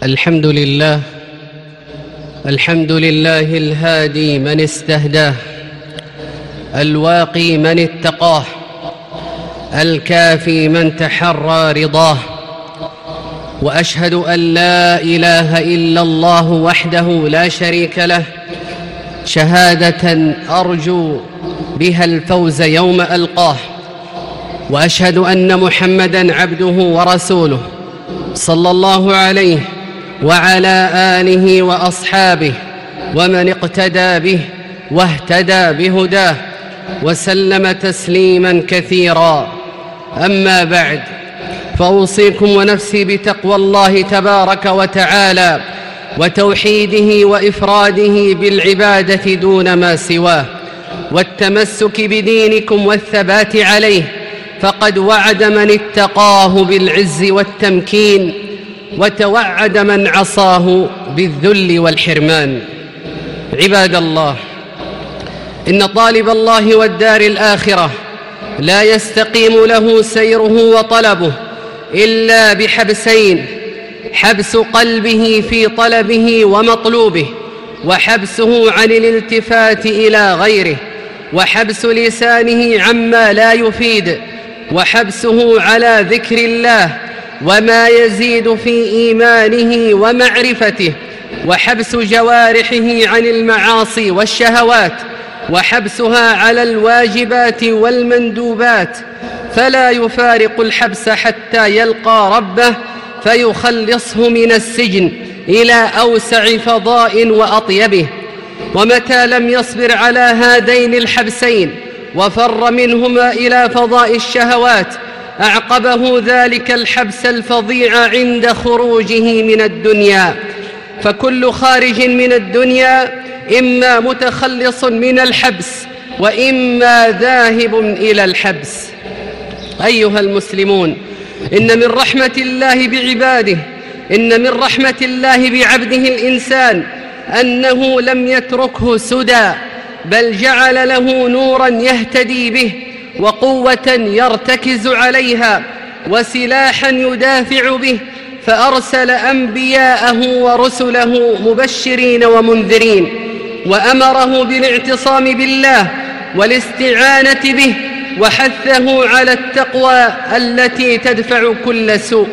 الحمد لله الهادي من استهداه، الواقي من اتقاه، الكافي من تحرى رضاه. وأشهد أن لا إله إلا الله وحده لا شريك له، شهادة أرجو بها الفوز يوم ألقاه. وأشهد أن محمدًا عبده ورسوله صلى الله عليه وعلى آله وأصحابه ومن اقتدى به واهتدى بهداه وسلم تسليماً كثيراً. أما بعد، فأوصيكم ونفسي بتقوى الله تبارك وتعالى وتوحيده وإفراده بالعبادة دون ما سواه، والتمسك بدينكم والثبات عليه، فقد وعد من اتقاه بالعز والتمكين، وتوعد من عصاه بالذل والحرمان. عباد الله، إن طالب الله والدار الآخرة لا يستقيم له سيره وطلبه إلا بحبسين: حبس قلبه في طلبه ومطلوبه، وحبسه عن الالتفات إلى غيره، وحبس لسانه عما لا يفيد، وحبسه على ذكر الله وما يزيد في إيمانه ومعرفته، وحبس جوارحه عن المعاصي والشهوات، وحبسها على الواجبات والمندوبات، فلا يفارق الحبس حتى يلقى ربه فيخلصه من السجن إلى أوسع فضاء وأطيبه. ومتى لم يصبر على هذين الحبسين وفر منهما إلى فضاء الشهوات، أعقبه ذلك الحبس الفظيع عند خروجه من الدنيا. فكل خارج من الدنيا إما متخلص من الحبس وإما ذاهب إلى الحبس. أيها المسلمون، إن من رحمة الله بعبده الإنسان أنه لم يتركه سدى، بل جعل له نوراً يهتدي به، وقوة يرتكز عليها، وسلاحاً يدافع به، فأرسل أنبياءه ورسله مبشرين ومنذرين، وأمره بالاعتصام بالله والاستعانة به، وحثه على التقوى التي تدفع كل سوء.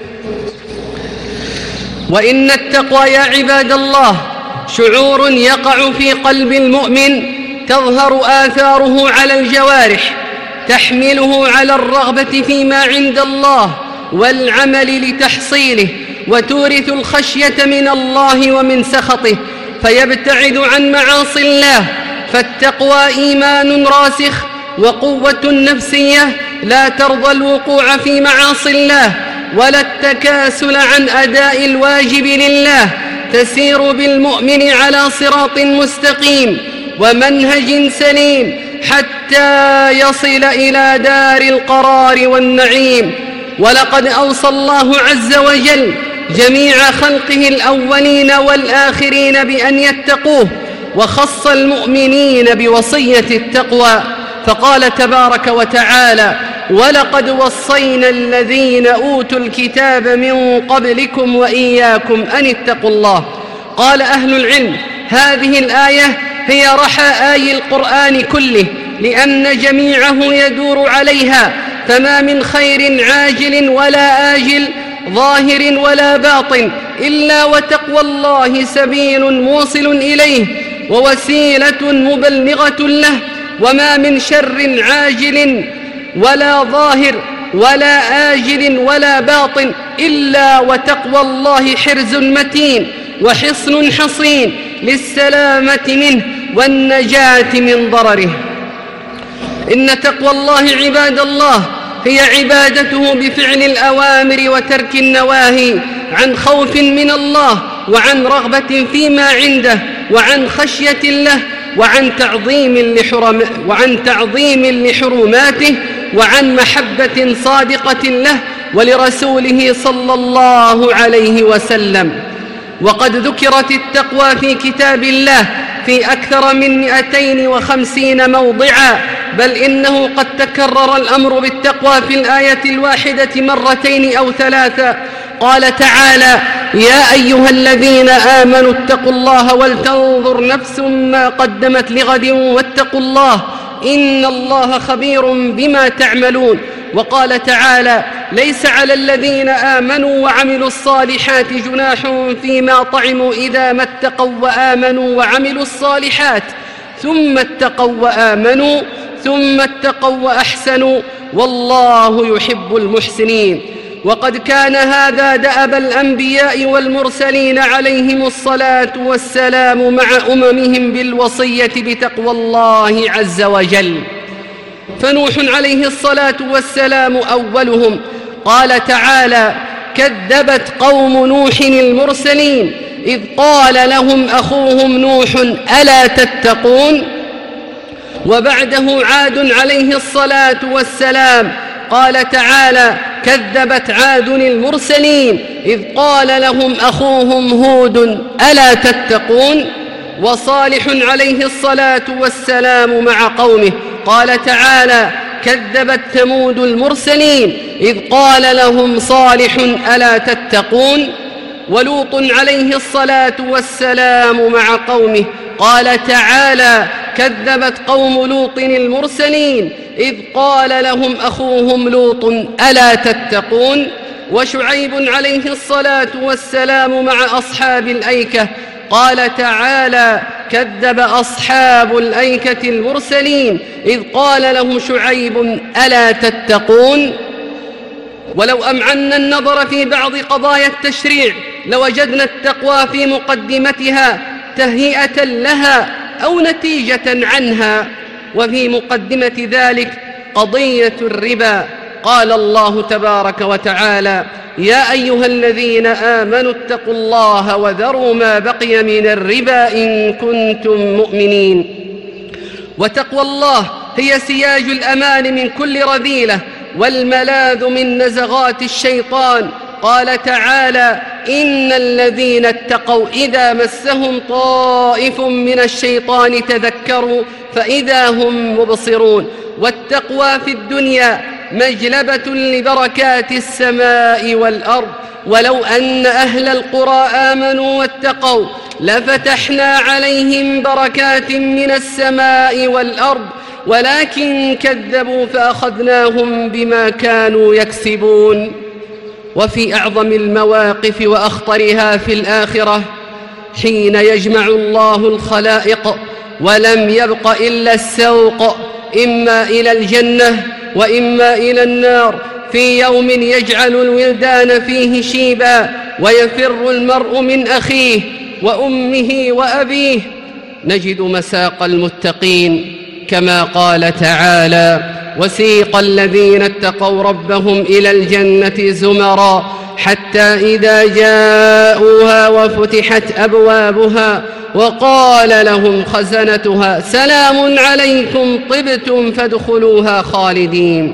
وإن التقوى يا عباد الله شعور يقع في قلب المؤمن، تظهر آثاره على الجوارح، تحمله على الرغبة فيما عند الله والعمل لتحصيله، وتورث الخشية من الله ومن سخطه، فيبتعد عن معاصي الله. فالتقوى إيمان راسخ وقوة نفسية لا ترضى الوقوع في معاصي الله ولا التكاسل عن أداء الواجب لله، تسير بالمؤمن على صراط مستقيم ومنهج سليم حتى يصل إلى دار القرار والنعيم. ولقد أوصى الله عز وجل جميع خلقه الأولين والآخرين بأن يتقوه، وخص المؤمنين بوصية التقوى، فقال تبارك وتعالى: ولقد وصينا الذين أوتوا الكتاب من قبلكم وإياكم أن اتقوا الله. قال أهل العلم: هذه الآية هي رحى آي القرآن كله، لأن جميعه يدور عليها، فما من خير عاجل ولا آجل، ظاهر ولا باطن، إلا وتقوى الله سبيل موصل إليه ووسيلة مبلغة له، وما من شر عاجل ولا ظاهر ولا آجل ولا باطن، إلا وتقوى الله حرز متين وحصن حصين للسلامة منه والنجاة من ضرره. إن تقوى الله عباد الله هي عبادته بفعل الأوامر وترك النواهي، عن خوف من الله، وعن رغبة فيما عنده، وعن خشية الله، وعن تعظيم لحرماته، وعن محبة صادقة له ولرسوله صلى الله عليه وسلم. وقد ذكرت التقوى في كتاب الله في أكثر من 250 موضعا، بل إنه قد تكرر الأمر بالتقوى في الآية الواحدة مرتين أو ثلاثا. قال تعالى: يا أيها الذين آمنوا اتقوا الله ولتنظر نفس ما قدمت لغد واتقوا الله إن الله خبير بما تعملون. وقال تعالى: ليس على الذين آمنوا وعملوا الصالحات جناح فيما طعموا إذا ما اتقوا وآمنوا وعملوا الصالحات ثم اتقوا وآمنوا ثم اتقوا وأحسنوا والله يحب المحسنين. وقد كان هذا دأب الأنبياء والمرسلين عليهم الصلاة والسلام مع أممهم بالوصية بتقوى الله عز وجل. فنوح عليه الصلاة والسلام أولهم. قال تعالى: كذبت قوم نوح المرسلين إذ قال لهم أخوهم نوح ألا تتقون. وبعده عاد عليه الصلاة والسلام. قال تعالى: كذبت عاد المرسلين إذ قال لهم أخوهم هود ألا تتقون. وصالح عليه الصلاة والسلام مع قومه. قال تعالى: كذبت ثمود المرسلين إذ قال لهم صالح ألا تتقون. ولوط عليه الصلاة والسلام مع قومه. قال تعالى: كذبت قوم لوط المرسلين إذ قال لهم أخوهم لوط ألا تتقون. وشعيب عليه الصلاة والسلام مع أصحاب الأيكة. قال تعالى: كذب أصحاب الأيكة المرسلين إذ قال لهم شعيب ألا تتقون. ولو أمعنا النظر في بعض قضايا التشريع لوجدنا التقوى في مقدمتها تهيئة لها أو نتيجة عنها. وفي مقدمة ذلك قضية الربا. قال الله تبارك وتعالى: يا أيها الذين آمنوا اتقوا الله وذروا ما بقي من الربا إن كنتم مؤمنين. وتقوى الله هي سياج الأمان من كل رذيلة والملاذ من نزغات الشيطان. قال تعالى: إن الذين اتقوا إذا مسهم طائف من الشيطان تذكروا فإذا هم مبصرون. والتقوى في الدنيا مجلبة لبركات السماء والأرض. ولو أن أهل القرى آمنوا واتقوا لفتحنا عليهم بركات من السماء والأرض ولكن كذبوا فأخذناهم بما كانوا يكسبون. وفي أعظم المواقف وأخطرها في الآخرة حين يجمع الله الخلائق ولم يبق إلا السوق إما إلى الجنة وإما إلى النار في يوم يجعل الولدان فيه شيبا ويفر المرء من أخيه وأمه وأبيه. نجد مساق المتقين كما قال تعالى: وسيق الذين اتقوا ربهم إلى الجنة زمرا حتى إذا جاءوها وفتحت أبوابها وقال لهم خزنتها سلام عليكم طبتم فادخلوها خالدين.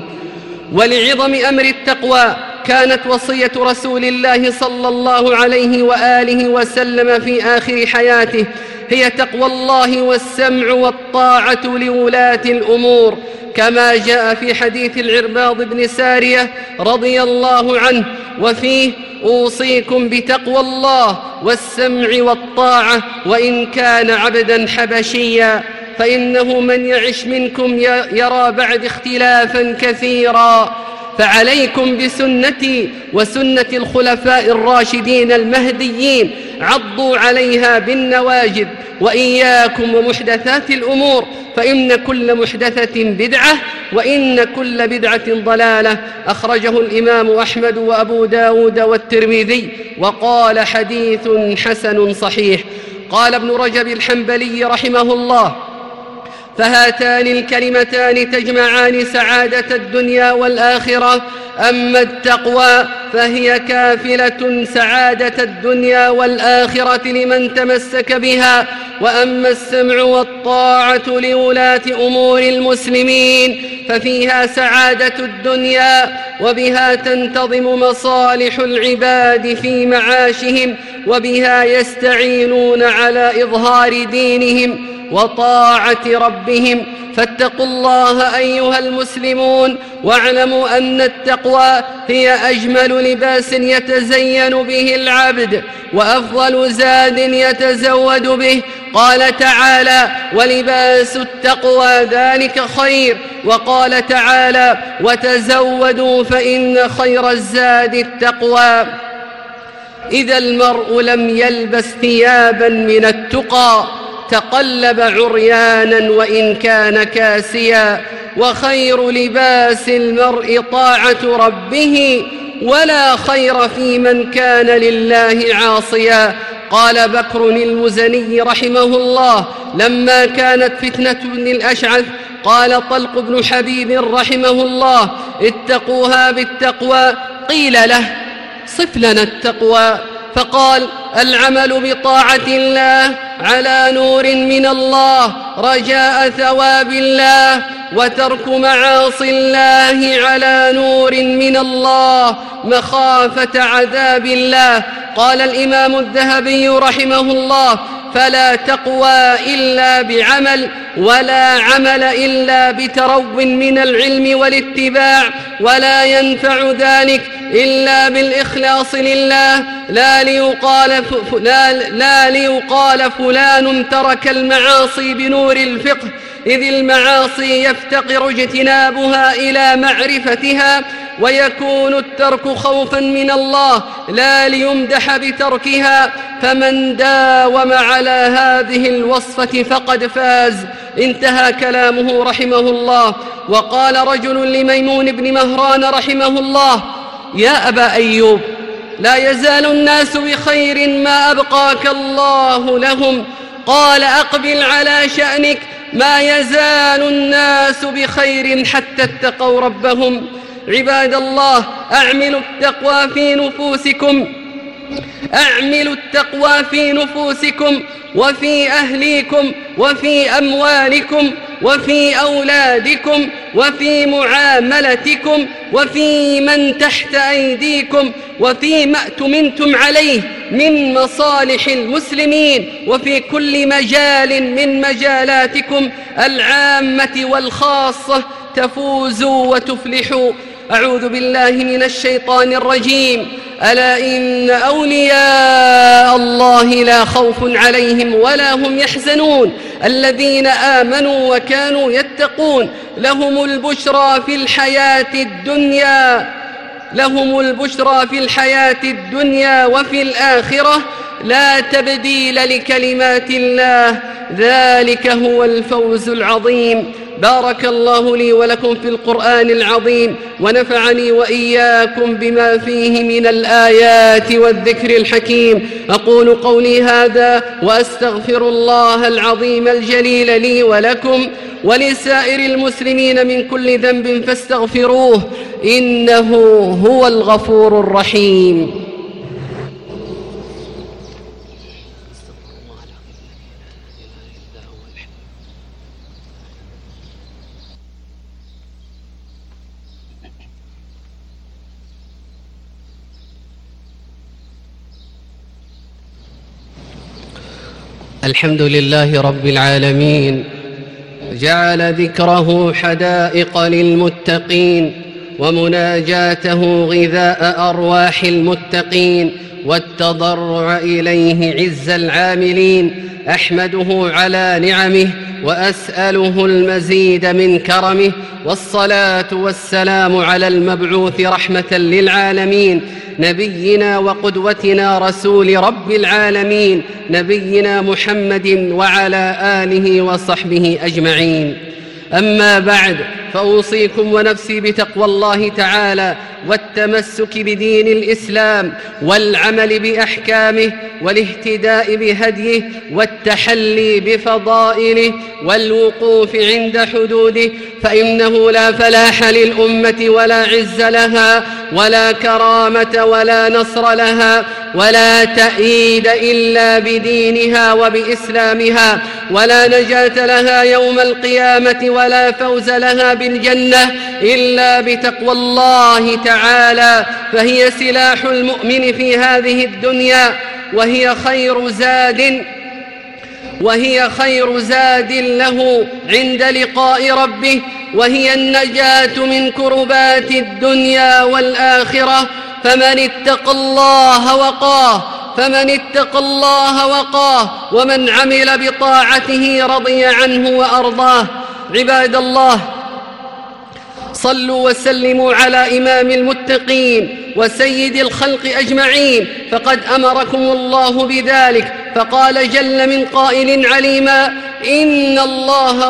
ولعظم أمر التقوى كانت وصية رسول الله صلى الله عليه وآله وسلم في آخر حياته هي تقوى الله والسمع والطاعة لولاة الأمور، كما جاء في حديث العرباض بن سارية رضي الله عنه وفيه: أوصيكم بتقوى الله والسمع والطاعة وإن كان عبدا حبشيا، فإنه من يعش منكم يرى بعد اختلافا كثيرا، فعليكم بسنتي وسنة الخلفاء الراشدين المهديين عضوا عليها بالنواجذ، وإياكم ومحدثات الأمور فإن كل محدثة بدعة وإن كل بدعة ضلالة. أخرجه الإمام أحمد وأبو داود والترمذي وقال: حديث حسن صحيح. قال ابن رجب الحنبلي رحمه الله: فهاتان الكلمتان تجمعان سعادة الدنيا والآخرة. أما التقوى فهي كافلة سعادة الدنيا والآخرة لمن تمسك بها، وأما السمع والطاعة لولاة أمور المسلمين ففيها سعادة الدنيا، وبها تنتظم مصالح العباد في معاشهم، وبها يستعينون على إظهار دينهم وطاعة ربهم، فاتقوا الله أيها المسلمون، واعلموا أن التقوى هي أجمل لباس يتزين به العبد وأفضل زاد يتزود به. قال تعالى: ولباس التقوى ذلك خير. وقال تعالى: وتزودوا فإن خير الزاد التقوى. إذا المرء لم يلبس ثيابا من التقى تقلب عريانا وإن كان كاسيا. وخير لباس المرء طاعة ربه، ولا خير في من كان لله عاصيا. قال بكر المزني رحمه الله لما كانت فتنة ابن الأشعث: قال طلق بن حبيب رحمه الله: اتقوها بالتقوى. قيل له: صف لنا التقوى. فقال: العمل بطاعة الله على نور من الله رجاء ثواب الله، وترك معاصي الله على نور من الله مخافة عذاب الله. قال الإمام الذهبي رحمه الله: فلا تقوى إلا بعمل، ولا عمل إلا بترو من العلم والاتباع، ولا ينفع ذلك إلا بالإخلاص لله، لا ليقال فلان ترك المعاصي بنور الفقه، إذ المعاصي يفتقر اجتنابها إلى معرفتها، ويكون الترك خوفا من الله لا ليمدح بتركها. فمن داوم على هذه الوصفة فقد فاز. انتهى كلامه رحمه الله. وقال رجل لميمون بن مهران رحمه الله: يا أبا أيوب، لا يزال الناس بخير ما أبقاك الله لهم. قال: أقبل على شأنك، ما يزال الناس بخير حتى اتقوا ربهم. عباد الله، أعملوا التقوى في نفوسكم وفي أهليكم وفي أموالكم وفي أولادكم وفي معاملتكم وفي من تحت أيديكم وفيما اؤتمنتم عليه من مصالح المسلمين، وفي كل مجال من مجالاتكم العامة والخاصة تفوزوا وتفلحوا. أعوذ بالله من الشيطان الرجيم. ألا إن أولياء الله لا خوف عليهم ولا هم يحزنون، الذين آمنوا وكانوا يتقون، لهم البشرى في الحياة الدنيا وفي الآخرة، لا تبديل لكلمات الله، ذلك هو الفوز العظيم. بارك الله لي ولكم في القرآن العظيم، ونفعني وإياكم بما فيه من الآيات والذكر الحكيم. أقول قولي هذا وأستغفر الله العظيم الجليل لي ولكم ولسائر المسلمين من كل ذنب فاستغفروه، إنه هو الغفور الرحيم. الحمد لله رب العالمين، جعل ذكره حدائق للمتقين، ومناجاته غذاء أرواح المتقين، والتضرع إليه عز العاملين. أحمده على نعمه وأسأله المزيد من كرمه، والصلاة والسلام على المبعوث رحمة للعالمين، نبينا وقدوتنا رسول رب العالمين، نبينا محمد وعلى آله وصحبه أجمعين. أما بعد، فأوصيكم ونفسي بتقوى الله تعالى والتمسك بدين الإسلام والعمل بأحكامه والاهتداء بهديه والتحلي بفضائله والوقوف عند حدوده، فإنه لا فلاح للأمة ولا عز لها ولا كرامة ولا نصر لها ولا تأييد إلا بدينها وبإسلامها، ولا نجاة لها يوم القيامة ولا فوز لها بالجنة إلا بتقوى الله تعالى، فهي سلاح المؤمن في هذه الدنيا، وهي خير زاد وهي خير زاد له عند لقاء ربه، وهي النجاة من كربات الدنيا والآخرة. فمن اتقى الله وقاه، ومن عمل بطاعته رضي عنه وأرضاه. عباد الله، صلوا وسلموا على إمام المتقين وسيد الخلق أجمعين، فقد أمركم الله بذلك، فقال جل من قائل عليما: إن الله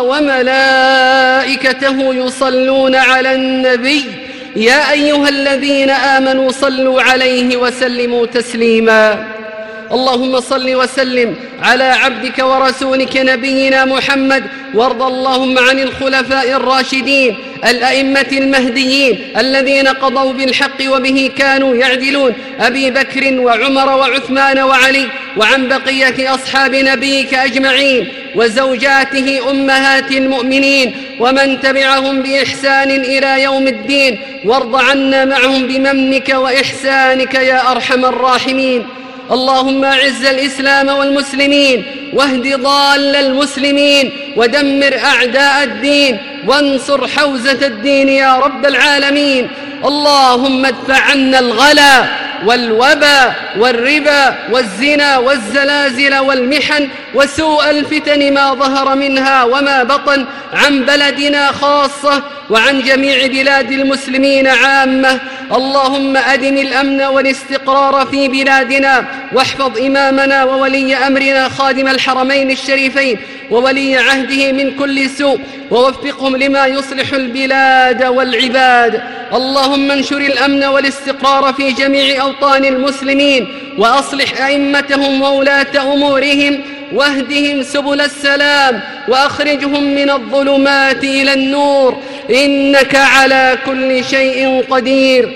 وملائكته يصلون على النبي يا أيها الذين آمنوا صلوا عليه وسلموا تسليما. اللهم صل وسلم على عبدك ورسولك نبينا محمد، وارض اللهم عن الخلفاء الراشدين الأئمة المهديين الذين قضوا بالحق وبه كانوا يعدلون، أبي بكر وعمر وعثمان وعلي، وعن بقية أصحاب نبيك أجمعين وزوجاته أمهات المؤمنين ومن تبعهم بإحسان إلى يوم الدين، وارض عنا معهم بمنك وإحسانك يا أرحم الراحمين. اللهم أعز الإسلام والمسلمين، واهد ضال المسلمين، ودمر أعداء الدين، وانصر حوزة الدين يا رب العالمين. اللهم ادفع عنا الغلا والوبا والربا والزنا والزلازل والمحن وسوء الفتن ما ظهر منها وما بطن عن بلدنا خاصة وعن جميع بلاد المسلمين عامة. اللهم أدم الأمن والاستقرار في بلادنا، واحفظ إمامنا وولي أمرنا خادم الحرمين الشريفين وولي عهده من كل سوء، ووفقهم لما يصلح البلاد والعباد. اللهم انشر الأمن والاستقرار في جميع أوطان المسلمين، وأصلح أئمتهم وولاة أمورهم، واهدهم سبل السلام، وأخرجهم من الظلمات إلى النور، إنك على كل شيء قدير.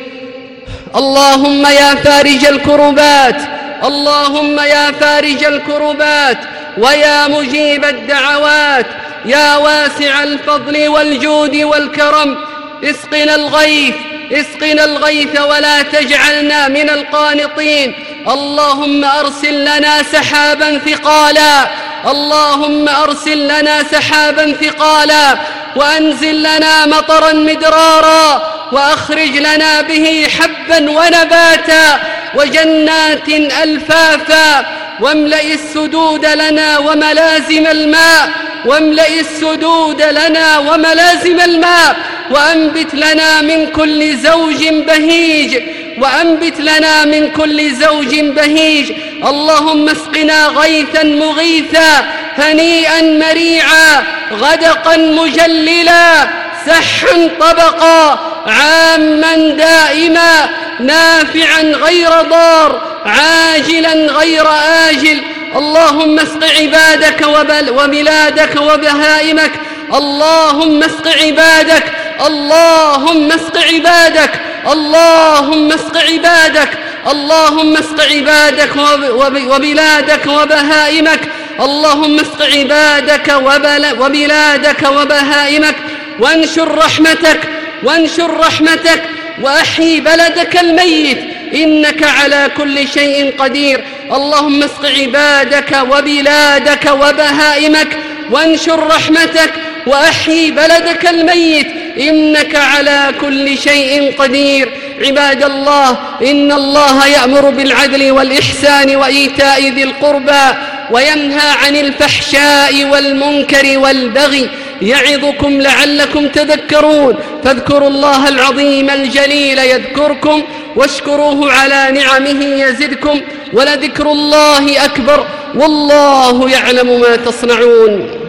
اللهم يا فارج الكربات، اللهم يا فارج الكربات، ويا مجيب الدعوات، يا واسع الفضل والجود والكرم، اسقنا الغيث، اسقنا الغيث ولا تجعلنا من القانطين. اللهم أرسل لنا سحابا ثقالا، اللهم أرسل لنا سحابا ثقالا، وأنزل لنا مطرا مدرارا، وأخرج لنا به حبا ونباتا وجنات ألفافا، واملئ السدود لنا وملازم الماء، واملئ السدود لنا وملازم الماء، وأنبت لنا من كل زوج بهيج، وأنبت لنا من كل زوج بهيج. اللهم اسقنا غيثا مغيثا، هنيئا مريعا، غدقا مجللا، سحا طبقا، عاما دائما، نافعا غير ضار، عاجلا غير آجل. اللهم اسق عبادك وبلادك وبهائمك، اللهم اسق عبادك، اللهم اسق عبادك، اللهم اسق عبادك، اللهم اسق عبادك وبلادك وبهائمك، اللهم اسق عبادك وبلادك وبهائمك، وانشر رحمتك، وانشر رحمتك، وأحيي بلدك الميت، إنك على كل شيء قدير. اللهم اسق عبادك وبلادك وبهائمك، وانشر رحمتك، وأحيي بلدك الميت، إنك على كل شيء قدير. عباد الله، إن الله يأمر بالعدل والإحسان وإيتاء ذي القربى، وينهى عن الفحشاء والمنكر والبغي، يعظكم لعلكم تذكرون. فاذكروا الله العظيم الجليل يذكركم، واشكروه على نعمه يزدكم، ولذكر الله أكبر، والله يعلم ما تصنعون.